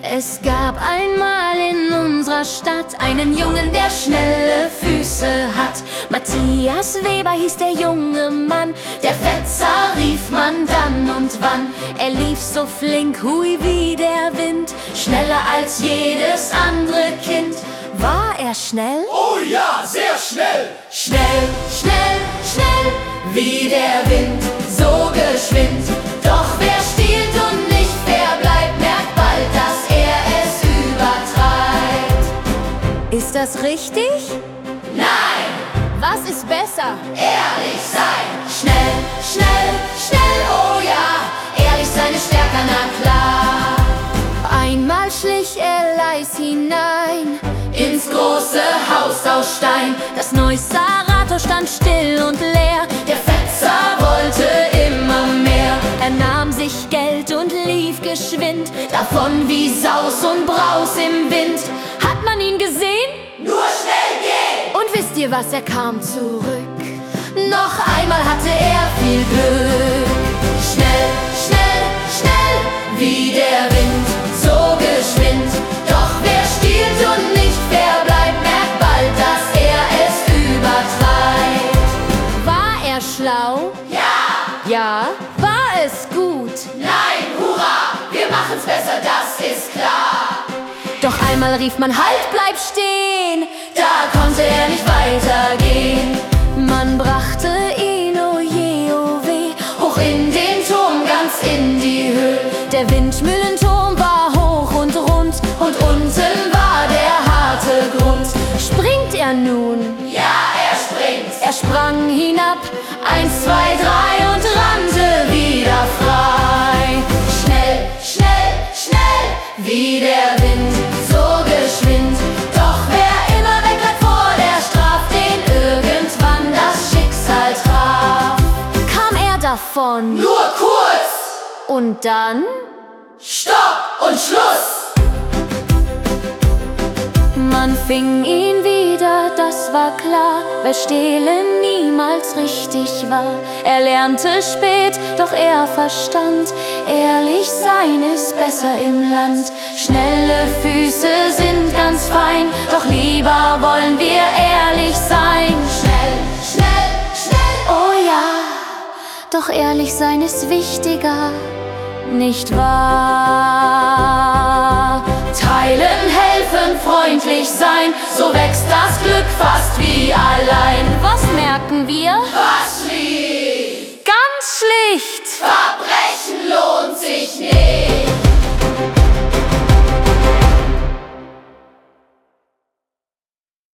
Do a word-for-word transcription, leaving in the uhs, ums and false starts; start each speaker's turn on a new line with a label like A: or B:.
A: Es gab einmal in unserer Stadt einen Jungen, der schnelle Füße hat. Matthias Weber hieß der junge Mann, der Fetzer rief man dann und wann. Er lief so flink, hui wie der Wind, schneller als jedes andere Kind. War er schnell?
B: Oh ja, sehr schnell!
A: Schnell, schnell, schnell, wie der Wind, so geschwind. Doch wer stiehlt und nicht fair bleibt, merkt bald, dass er es übertreibt. Ist das richtig?
B: Nein!
A: Was ist besser?
B: Ehrlich sein!
A: Schnell, schnell, schnell, oh ja, ehrlich sein ist stärker, na klar. Einmal schlich er leis hinein ins große Haus aus Stein. Das Neusser stand still und leer, der Fetzer wollte immer mehr. Er nahm sich Geld und lief geschwind, davon wie Saus und Braus im Wind. Hat man ihn gesehen?
B: Nur schnell gehen!
A: Und wisst ihr was, er kam zurück. Noch einmal hatte er viel Glück. Schnell, schnell, schnell, wie der Wind, so geschwind. Doch wer stiehlt und nicht fair bleibt, merkt bald, dass er es übertreibt. War er schlau?
B: Ja!
A: Ja. War es gut?
B: Nein, hurra! Wir machen's besser, das ist klar!
A: Doch einmal rief man, halt, bleib stehen! Da konnte er nicht weitergehen. Man brachte ihn, oh je, oh weh, hoch in den Turm, ganz in die Höhe. Der Windmühlenturm war hoch und rund, und unten war der harte Grund. Springt er nun?
B: Ja, er springt!
A: Er sprang hinab, eins, zwei, drei und rannte wieder frei. Schnell, schnell, schnell, wie der Wind, so geschwind. Doch wer immer wegbleibt vor der Straf, den irgendwann das Schicksal traf. Kam er davon?
B: Nur kurz!
A: Und dann?
B: Stopp und Schluss!
A: Man fing ihn wieder, das war klar, weil Stehlen niemals richtig war. Er lernte spät, doch er verstand, ehrlich sein ist besser im Land. Schnelle Füße sind ganz fein, doch lieber wollen wir ehrlich sein. Schnell, schnell, schnell, oh ja, doch ehrlich sein ist wichtiger, nicht wahr? Teilen, helfen, freundlich sein, so wächst das Glück fast wie allein. Was merken wir?
B: Was lieb!